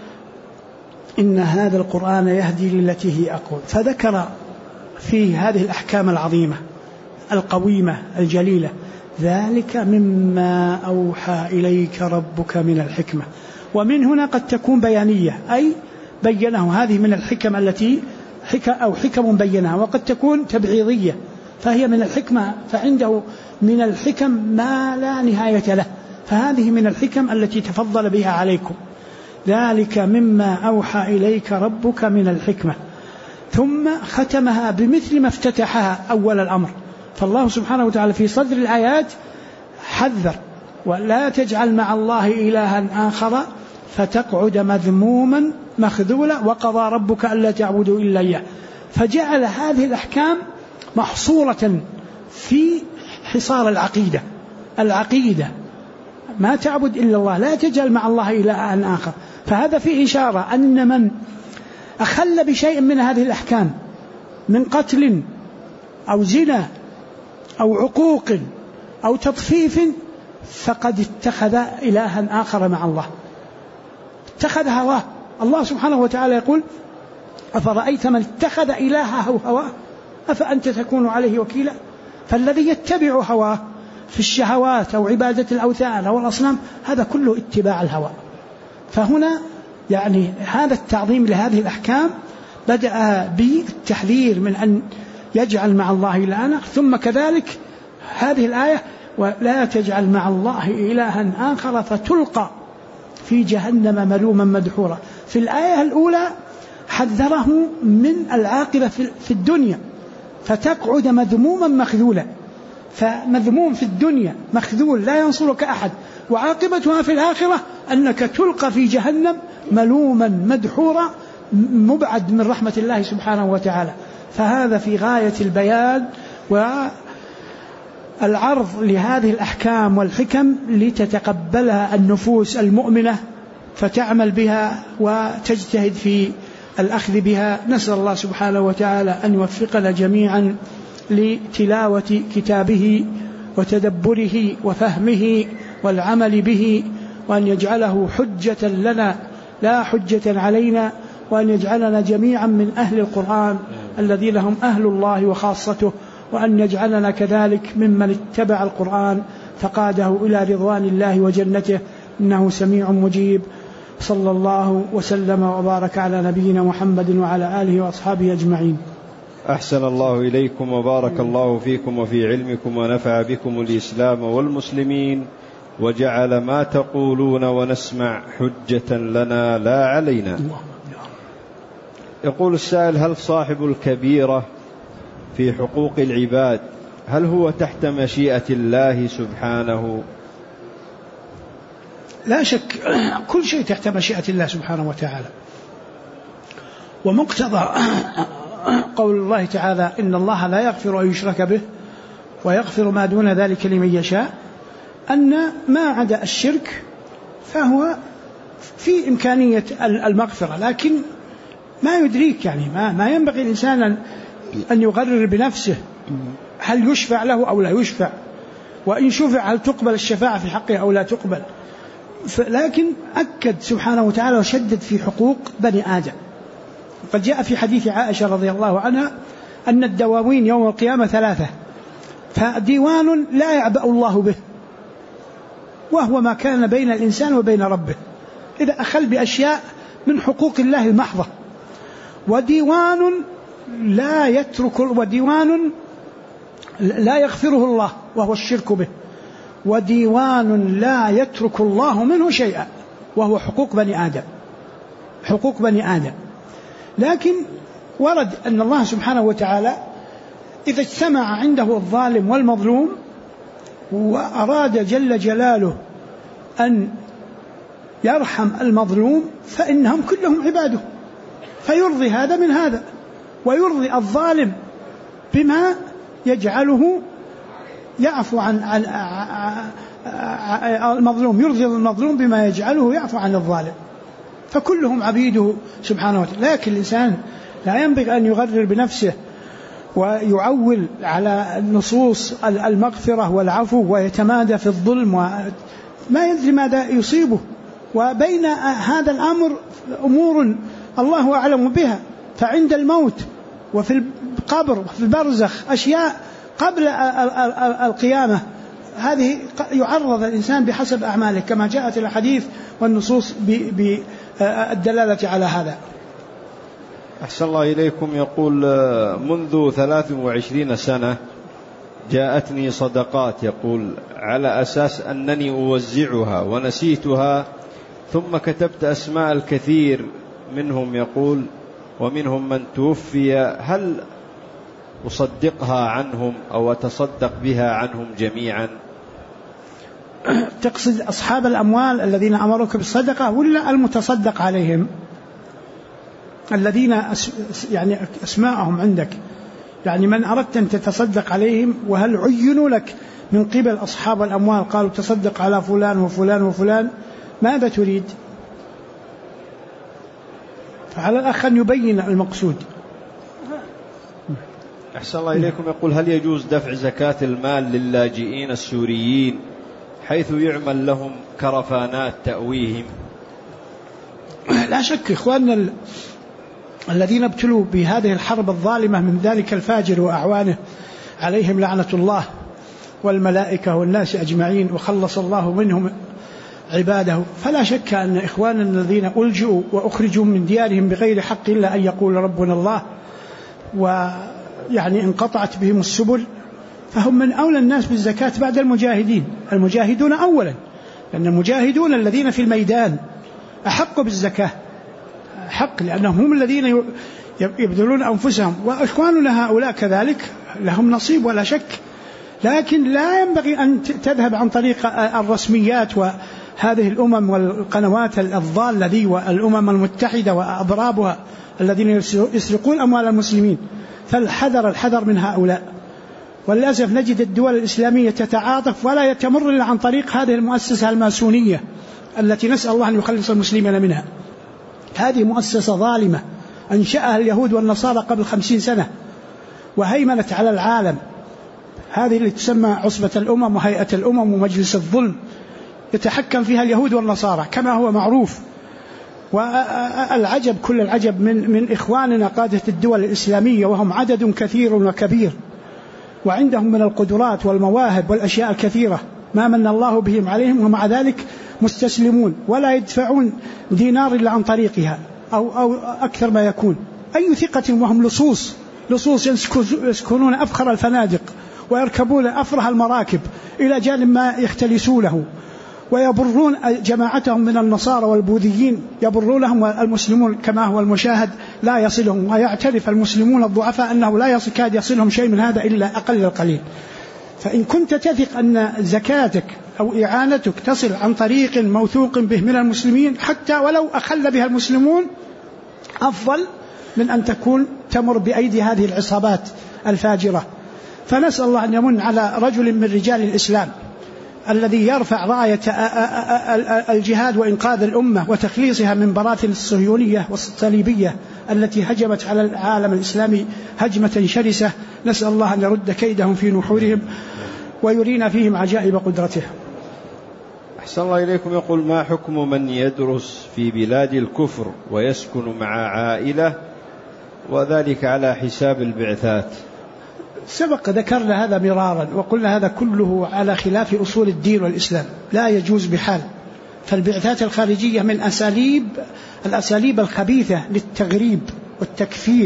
إن هذا القرآن يهدي للتي هي أقوم، فذكر في هذه الأحكام العظيمة القويمة الجليلة ذلك مما أوحى إليك ربك من الحكمة. ومن هنا قد تكون بيانية، أي بينه. هذه من الحكم التي حكم بينها، وقد تكون تبعيضية، فهي من الحكمة، فعنده من الحكم ما لا نهاية له، فهذه من الحكم التي تفضل بها عليكم. ذلك مما أوحى إليك ربك من الحكمة. ثم ختمها بمثل ما افتتحها أول الأمر. فالله سبحانه وتعالى في صدر الآيات حذر: ولا تجعل مع الله إلها آخر فتقعد مذموما مخذولا وقضى ربك ألا تعبدوا إلا إياه. فجعل هذه الأحكام محصورة في حصار العقيدة ما تعبد إلا الله، لا تجعل مع الله إلها آخر. فهذا فيه إشارة أن من أخل بشيء من هذه الأحكام من قتل أو زنا أو عقوق أو تطفيف فقد اتخذ إلها آخر مع الله، اتخذ هواه. الله سبحانه وتعالى يقول: أفرأيت من اتخذ إلهه هواه أفأنت تكون عليه وكيلا. فالذي يتبع هواه في الشهوات أو عبادة الأوثان أو الأصنام هذا كله اتباع الهوى. فهنا يعني هذا التعظيم لهذه الأحكام بدأ بالتحذير من أن يجعل مع الله إلها، ثم كذلك هذه الآية: ولا تجعل مع الله إلها آخر فتلقى في جهنم ملوما مدحورا. في الآية الأولى حذره من العاقبة في الدنيا، فتقعد مذموما مخذولا، فمذموم في الدنيا مخذول لا ينصرك أحد، وعاقبتها في الآخرة أنك تلقى في جهنم ملوما مدحورا مبعد من رحمة الله سبحانه وتعالى. فهذا في غاية البيان والعرض لهذه الأحكام والحكم لتتقبلها النفوس المؤمنة فتعمل بها وتجتهد في الأخذ بها. نسأل الله سبحانه وتعالى أن يوفقنا جميعا لتلاوة كتابه وتدبره وفهمه والعمل به، وأن يجعله حجة لنا لا حجة علينا، وأن يجعلنا جميعا من أهل القرآن الذين هم أهل الله وخاصته، وأن يجعلنا كذلك ممن اتبع القرآن فقاده إلى رضوان الله وجنته، إنه سميع مجيب. صلى الله وسلم وبارك على نبينا محمد وعلى آله وأصحابه أجمعين. أحسن الله إليكم وبارك الله فيكم وفي علمكم ونفع بكم الإسلام والمسلمين، وجعل ما تقولون ونسمع حجة لنا لا علينا. يقول السائل: هل صاحب الكبيرة في حقوق العباد هل هو تحت مشيئة الله سبحانه؟ لا شك كل شيء تحت مشيئة الله سبحانه وتعالى، ومقتضى قول الله تعالى: إن الله لا يغفر أن يشرك به ويغفر ما دون ذلك لمن يشاء، أن ما عدا الشرك فهو في إمكانية المغفرة، لكن ما يدريك يعني ما ينبغي الإنسان أن يغرر بنفسه هل يشفع له أو لا يشفع، وإن شفع هل تقبل الشفاعة في حقه أو لا تقبل. لكن أكد سبحانه وتعالى وشدد في حقوق بني آدم. قد جاء في حديث عائشة رضي الله عنها أن الدواوين يوم القيامة 3، فديوان لا يعبأ الله به وهو ما كان بين الإنسان وبين ربه إذا أخل بأشياء من حقوق الله المحضة، وديوان لا يغفره الله وهو الشرك به، وديوان لا يترك الله منه شيئا وهو حقوق بني آدم. لكن ورد أن الله سبحانه وتعالى إذا اجتمع عنده الظالم والمظلوم وأراد جل جلاله أن يرحم المظلوم فإنهم كلهم عباده، فيرضي هذا من هذا، ويرضي الظالم بما يجعله يعفو عن المظلوم، يرضي المظلوم بما يجعله يعفو عن الظالم، فكلهم عبيده سبحانه وتعالى. لكن الإنسان لا ينبغي أن يغرر بنفسه ويعول على نصوص المغفرة والعفو ويتمادى في الظلم وما يدري ماذا يصيبه، وبين هذا الأمر أمور الله أعلم بها، فعند الموت وفي القبر وفي البرزخ أشياء قبل القيامة هذه يعرض الإنسان بحسب أعماله كما جاءت الحديث والنصوص بالدلالة على هذا. أحسن الله إليكم. يقول منذ 23 سنة جاءتني صدقات، يقول على أساس أنني أوزعها ونسيتها، ثم كتبت أسماء الكثير منهم، يقول ومنهم من توفي، هل أصدقها عنهم أو أتصدق بها عنهم جميعا؟ تقصد أصحاب الأموال الذين أمروك بالصدقة ولا المتصدق عليهم الذين يعني أسماءهم عندك؟ يعني من أردت أن تتصدق عليهم، وهل عينوا لك من قبل أصحاب الأموال قالوا تصدق على فلان وفلان وفلان؟ ماذا تريد؟ فعلى الأخ أن يبين المقصود. أحسن الله إليكم. يقول هل يجوز دفع زكاة المال للاجئين السوريين حيث يعمل لهم كرفانات تأويهم؟ لا شك إخواننا الذين ابتلوا بهذه الحرب الظالمة من ذلك الفاجر وأعوانه عليهم لعنة الله والملائكة والناس أجمعين، وخلص الله منهم عباده، فلا شك أن إخواننا الذين ألجؤوا وأخرجوا من ديارهم بغير حق إلا أن يقول ربنا الله، ويعني انقطعت بهم السبل، فهم من أولى الناس بالزكاة بعد المجاهدين. المجاهدون أولا، لأن المجاهدون الذين في الميدان أحق بالزكاة، حق، لأنهم هم الذين يبذلون أنفسهم، وإخواننا هؤلاء كذلك لهم نصيب ولا شك، لكن لا ينبغي أن تذهب عن طريق الرسميات وهذه الأمم والقنوات الضالة ذي والأمم المتحدة وأضرابها الذين يسرقون أموال المسلمين، فالحذر الحذر من هؤلاء. وللأسف نجد الدول الإسلامية تتعاطف ولا يتمر إلا عن طريق هذه المؤسسة الماسونية التي نسأل الله أن يخلص المسلمين منها. هذه مؤسسة ظالمة أنشأها اليهود والنصارى قبل 50 سنة وهيمنت على العالم، هذه اللي تسمى عصبة الأمم وهيئة الأمم ومجلس الظلم، يتحكم فيها اليهود والنصارى كما هو معروف. والعجب كل العجب من إخواننا قادة الدول الإسلامية، وهم عدد كثير وكبير وعندهم من القدرات والمواهب والأشياء الكثيرة ما من الله بهم عليهم، ومع ذلك مستسلمون ولا يدفعون دينار إلا عن طريقها أو أكثر ما يكون. أي ثقة وهم لصوص يسكنون أفخر الفنادق ويركبون أفرح المراكب إلى جانب ما يختلسونه، ويبرون جماعتهم من النصارى والبوذيين يبرونهم، والمسلمون كما هو المشاهد لا يصلهم، ويعترف المسلمون الضعفاء أنه لا يكاد يصلهم شيء من هذا إلا أقل القليل. فإن كنت تثق أن زكاتك أو إعانتك تصل عن طريق موثوق به من المسلمين حتى ولو أخل بها المسلمون، أفضل من أن تكون تمر بأيدي هذه العصابات الفاجرة. فنسأل الله أن يمن على رجل من رجال الإسلام الذي يرفع راية الجهاد وإنقاذ الأمة وتخليصها من براثن الصهيونية والصليبية التي هجمت على العالم الإسلامي هجمة شرسة. نسأل الله أن يرد كيدهم في نحورهم ويرينا فيهم عجائب قدرته. أحسن الله إليكم. يقول ما حكم من يدرس في بلاد الكفر ويسكن مع عائلة وذلك على حساب البعثات؟ سبق ذكرنا هذا مرارا وقلنا هذا كله على خلاف أصول الدين والإسلام، لا يجوز بحال. فالبعثات الخارجية من الأساليب الخبيثة للتغريب والتكفير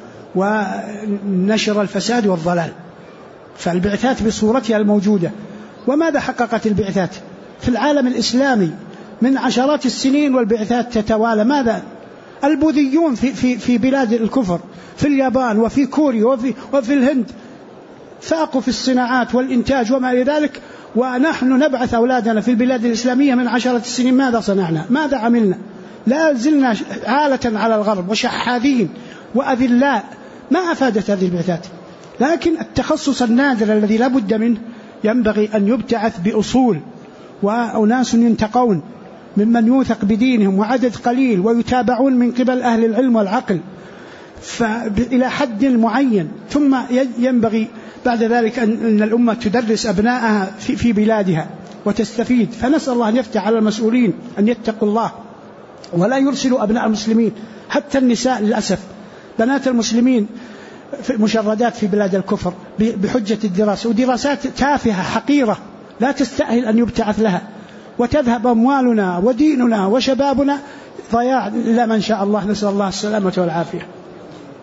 ونشر الفساد والضلال. فالبعثات بصورتها الموجودة، وماذا حققت البعثات في العالم الإسلامي من عشرات السنين والبعثات تتوالى؟ ماذا البوذيون في بلاد الكفر في اليابان وفي كوريا وفي الهند فاقوا في الصناعات والإنتاج وما إلى ذلك، ونحن نبعث أولادنا في البلاد الإسلامية من عشرة السنين. ماذا صنعنا؟ ماذا عملنا؟ لا زلنا عالة على الغرب وشحاذين وأذلاء. ما أفادت هذه البعثات؟ لكن التخصص النادر الذي لا بد منه ينبغي أن يبتعث بأصول وأناس ينتقون ممن يوثق بدينهم وعدد قليل ويتابعون من قبل أهل العلم والعقل إلى حد معين، ثم ينبغي بعد ذلك أن الأمة تدرس أبنائها في بلادها وتستفيد. فنسأل الله أن يفتح على المسؤولين أن يتقوا الله ولا يرسلوا أبناء المسلمين، حتى النساء للأسف بنات المسلمين في مشردات في بلاد الكفر بحجة الدراسة، ودراسات تافهة حقيرة لا تستأهل أن يبتعث لها، وتذهب أموالنا وديننا وشبابنا ضياع إلا من شاء الله. نسأل الله السلامة والعافية.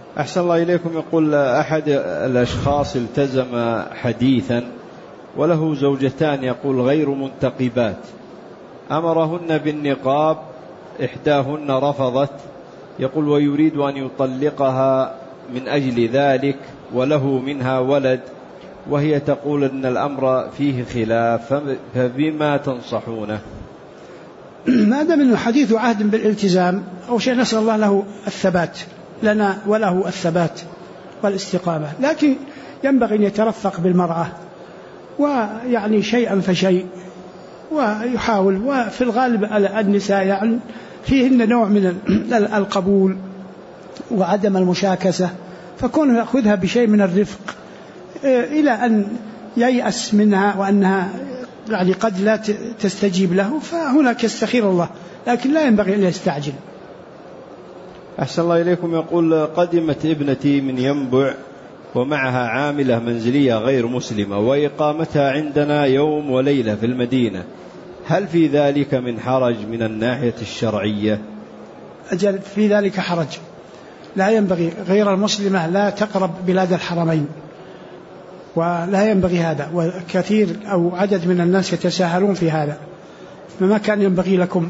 أحسن الله إليكم. يقول أحد الأشخاص التزم حديثا وله زوجتان، يقول غير منتقبات، أمرهن بالنقاب، إحداهن رفضت، يقول ويريد أن يطلقها من أجل ذلك وله منها ولد، وهي تقول أن الأمر فيه خلاف، فبما تنصحونه؟ ما دام أنه حديث عهد بالالتزام أو شيء، نسأل الله له الثبات لنا وله الثبات والاستقامة، لكن ينبغي أن يترفق بالمرأة ويعني شيئا فشيء ويحاول. وفي الغالب النساء يعني فيهن نوع من القبول وعدم المشاكسة، فكونه يأخذها بشيء من الرفق إلى أن ييأس منها وأنها يعني قد لا تستجيب له، فهناك يستخير الله، لكن لا ينبغي أن يستعجل. أحسن الله إليكم. يقول قدمت ابنتي من ينبع ومعها عاملة منزلية غير مسلمة، وإقامتها عندنا يوم وليلة في المدينة، هل في ذلك من حرج من الناحية الشرعية؟ أجل في ذلك حرج، لا ينبغي، غير المسلمة لا تقرب بلاد الحرمين، ولا ينبغي هذا، وكثير أو عدد من الناس يتساهلون في هذا، فما كان ينبغي لكم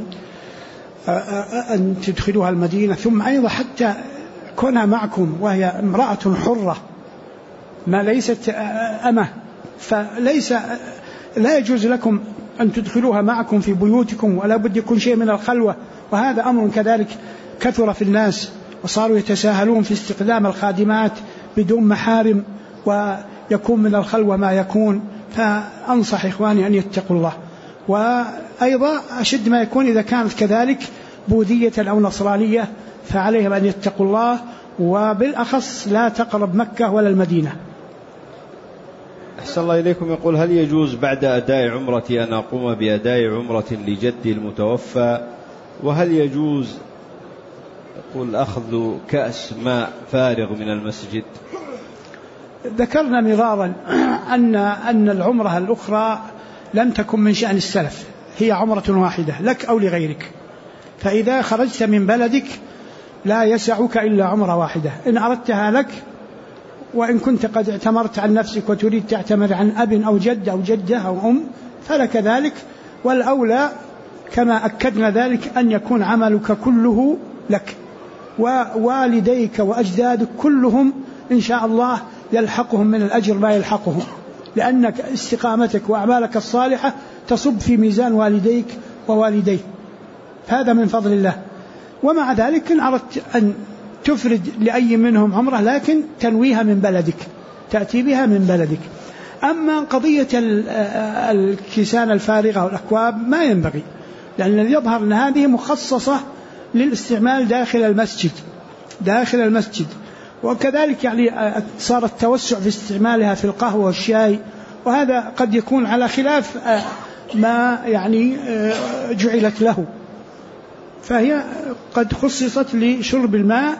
أن تدخلوها المدينة. ثم أيضا حتى كونها معكم وهي امرأة حرة ما ليست أمة، فليس لا يجوز لكم أن تدخلوها معكم في بيوتكم، ولا بد يكون شيء من الخلوة، وهذا أمر كذلك كثر في الناس وصاروا يتساهلون في استخدام الخادمات بدون محارم، ويكون من الخلوة ما يكون. فأنصح إخواني أن يتقوا الله. وأيضا أشد ما يكون إذا كانت كذلك بوذية أو نصرانية، فعليهم أن يتقوا الله، وبالأخص لا تقرب مكة ولا المدينة. أحسن الله إليكم. يقول هل يجوز بعد أداء عمرتي أن أقوم بأداء عمرة لجدي المتوفى؟ وهل يجوز يقول أخذ كأس ماء فارغ من المسجد؟ ذكرنا مرارا أن العمرة الأخرى لم تكن من شأن السلف، هي عمرة واحدة لك أو لغيرك، فإذا خرجت من بلدك لا يسعك إلا عمرة واحدة، إن أردتها لك، وإن كنت قد اعتمرت عن نفسك وتريد تعتمر عن أب أو جد أو جدة أو أم فلك ذلك، والأولى كما أكدنا ذلك أن يكون عملك كله لك، ووالديك وأجدادك كلهم إن شاء الله يلحقهم من الأجر ما يلحقهم، لأنك استقامتك وأعمالك الصالحة تصب في ميزان والديك ووالديه، هذا من فضل الله. ومع ذلك إن أردت أن تفرد لأي منهم عمره لكن تنويها من بلدك، تأتي بها من بلدك. أما قضية الكيسان الفارغة والأكواب ما ينبغي، لأن يظهر أن هذه مخصصة للاستعمال داخل المسجد، وكذلك يعني صار التوسع في استعمالها في القهوة والشاي، وهذا قد يكون على خلاف ما يعني جعلت له، فهي قد خصصت لشرب الماء،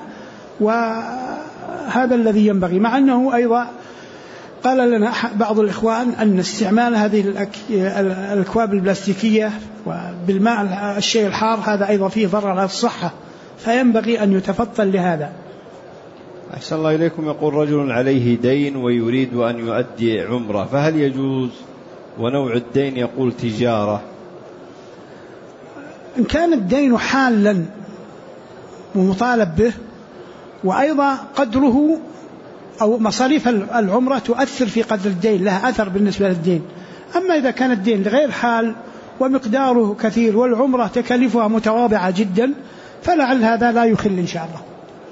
وهذا الذي ينبغي. مع أنه أيضا قال لنا بعض الإخوان أن استعمال هذه الأكواب البلاستيكية بالماء الشيء الحار هذا أيضا فيه ضرر على الصحة، فينبغي أن يتفضل لهذا. أحسن الله إليكم. يقول رجل عليه دين ويريد أن يؤدي عمره، فهل يجوز؟ ونوع الدين يقول تجارة. إن كان الدين حالا ومطالب به، وأيضا قدره أو مصاريف العمرة تؤثر في قدر الدين، لها أثر بالنسبة للدين. أما إذا كان الدين لغير حال ومقداره كثير والعمرة تكلفها متواضعة جدا، فلعل هذا لا يخل إن شاء الله.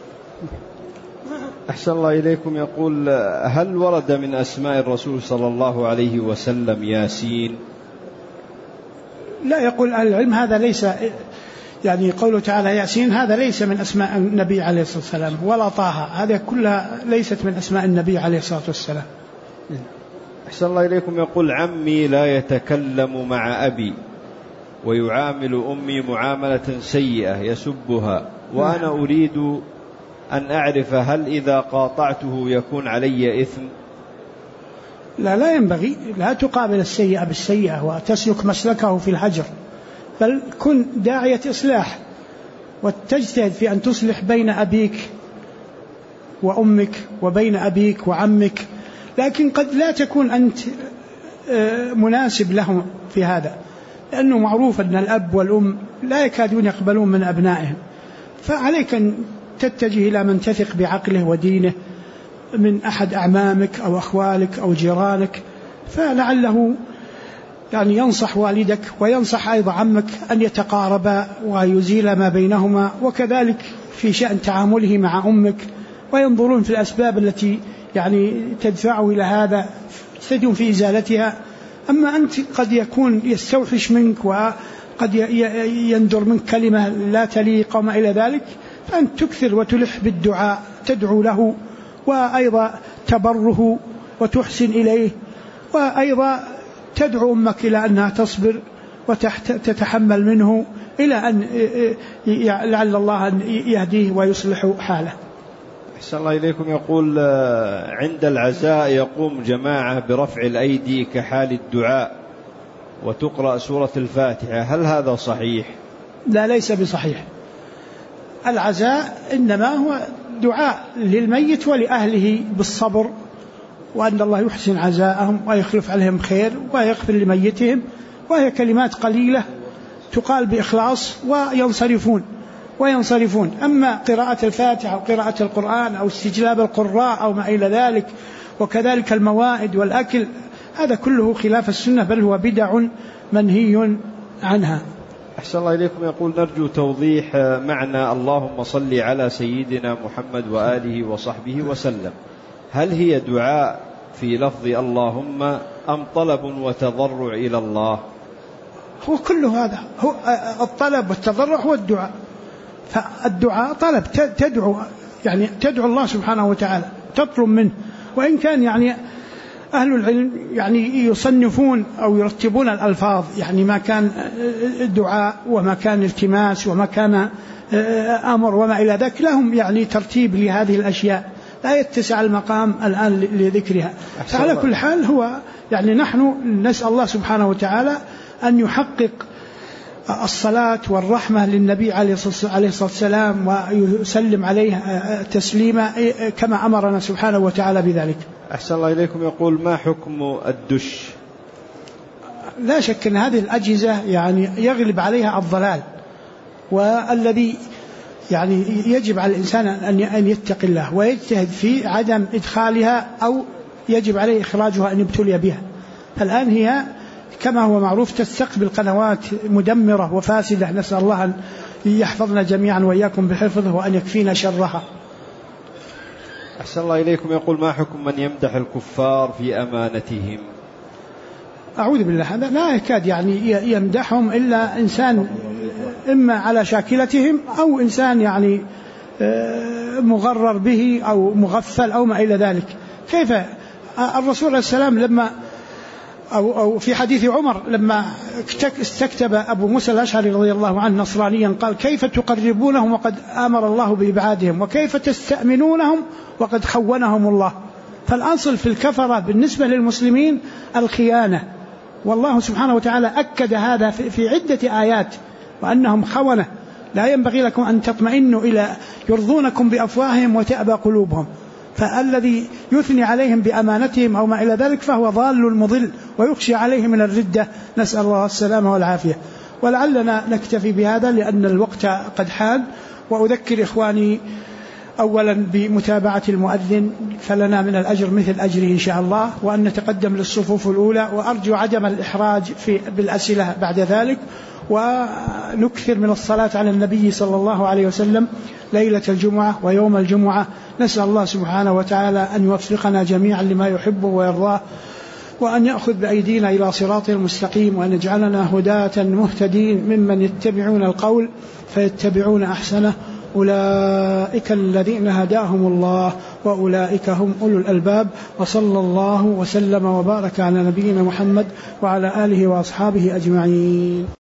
أحسن الله إليكم. يقول هل ورد من أسماء الرسول صلى الله عليه وسلم ياسين؟ لا، يقول أهل العلم هذا ليس، يعني قوله تعالى ياسين هذا ليس من أسماء النبي عليه الصلاة والسلام، ولا طه، هذه كلها ليست من أسماء النبي عليه الصلاة والسلام. أحسن الله إليكم. يقول عمي لا يتكلم مع أبي ويعامل أمي معاملة سيئة يسبها، وأنا أريد أن أعرف هل إذا قاطعته يكون علي إثم؟ لا ينبغي، لا تقابل السيئة بالسيئة وتسلك مسلكه في الهجر، بل كن داعية إصلاح وتجتهد في أن تصلح بين أبيك وأمك وبين أبيك وعمك، لكن قد لا تكون أنت مناسب لهم في هذا، لأنه معروف أن الأب والأم لا يكادون يقبلون من أبنائهم، فعليك أن تتجه إلى من تثق بعقله ودينه من أحد أعمامك أو أخوالك أو جيرانك، فلعله يعني ينصح والدك وينصح أيضا عمك أن يتقاربا ويزيل ما بينهما، وكذلك في شأن تعامله مع أمك، وينظرون في الأسباب التي يعني تدفعه إلى هذا تجدون في إزالتها. أما أنت قد يكون يستوحش منك وقد يندر منك كلمة لا تليق وما إلى ذلك، فأنت تكثر وتلح بالدعاء، تدعو له وأيضا تبره وتحسن إليه، وأيضا تدعو أمك إلى أنها تصبر وتتحمل منه إلى أن لعل الله أن يهديه ويصلح حاله. أحسن الله إليكم. يقول عند العزاء يقوم جماعة برفع الأيدي كحال الدعاء وتقرأ سورة الفاتحة، هل هذا صحيح؟ لا، ليس بصحيح. العزاء إنما هو دعاء للميت ولأهله بالصبر، وأن الله يحسن عزاءهم ويخلف عليهم خير ويغفر لميتهم، وهي كلمات قليلة تقال بإخلاص وينصرفون. أما قراءة الفاتحة أو قراءة القرآن أو استجلاب القراء أو ما إلى ذلك، وكذلك الموائد والأكل، هذا كله خلاف السنة، بل هو بدع منهي عنها. أحسن الله إليكم. يقول نرجو توضيح معنى اللهم صل على سيدنا محمد وآله وصحبه وسلم، هل هي دعاء في لفظ اللهم أم طلب وتضرع إلى الله؟ هو كل هذا، هو الطلب والتضرع هو الدعاء. فالدعاء طلب، تدعو الله سبحانه وتعالى، تطلب منه. وإن كان يعني أهل العلم يعني يصنفون أو يرتبون الألفاظ، يعني ما كان دعاء وما كان التماس وما كان أمر وما إلى ذلك، لهم يعني ترتيب لهذه الأشياء لا يتسع المقام الآن لذكرها. فعلى كل حال هو يعني نحن نسأل الله سبحانه وتعالى أن يحقق الصلاة والرحمة للنبي عليه الصلاة والسلام ويسلم عليه تسليما كما أمرنا سبحانه وتعالى بذلك. أحسن الله إليكم. يقول ما حكم الدش؟ لا شك أن هذه الأجهزة يعني يغلب عليها الضلال، والذي يعني يجب على الإنسان أن يتقي الله ويجتهد في عدم إدخالها، أو يجب عليه إخراجها أن يبتلي بها. فالآن هي كما هو معروف تستقبل قنوات مدمرة وفاسدة، نسأل الله أن يحفظنا جميعا وإياكم بحفظه وأن يكفينا شرها. أحسن الله إليكم. يقول ما حكم من يمدح الكفار في أمانتهم؟ أعوذ بالله، هذا لا يكاد يعني يمدحهم إلا إنسان إما على شاكلتهم أو إنسان يعني مغرر به أو مغفل أو ما إلى ذلك. كيف الرسول عليه السلام لما أو في حديث عمر لما استكتب أبو موسى الأشعري رضي الله عنه نصرانيا قال كيف تقربونهم وقد أمر الله بإبعادهم، وكيف تستأمنونهم وقد خونهم الله. فالأصل في الكفرة بالنسبة للمسلمين الخيانة، والله سبحانه وتعالى أكد هذا في عدة آيات، وأنهم خونة لا ينبغي لكم أن تطمئنوا إلى يرضونكم بأفواههم وتأبى قلوبهم. فالذي يثني عليهم بأمانتهم أو ما إلى ذلك فهو ضال مضل ويخشى عليه من الردة، نسأل الله السلامة والعافية. ولعلنا نكتفي بهذا لأن الوقت قد حان، وأذكر إخواني أولا بمتابعة المؤذن، فلنا من الأجر مثل أجره إن شاء الله، وأن نتقدم للصفوف الأولى، وأرجو عدم الإحراج بالأسئلة بعد ذلك، ونكثر من الصلاة على النبي صلى الله عليه وسلم ليلة الجمعة ويوم الجمعة. نسأل الله سبحانه وتعالى أن يوفقنا جميعا لما يحبه ويرضاه، وأن يأخذ بأيدينا إلى صراط المستقيم، وأن يجعلنا هداة مهتدين ممن يتبعون القول فيتبعون أحسنه. أولئك الذين هداهم الله وأولئك هم أولو الألباب. وصلى الله وسلم وبارك على نبينا محمد وعلى آله وأصحابه أجمعين.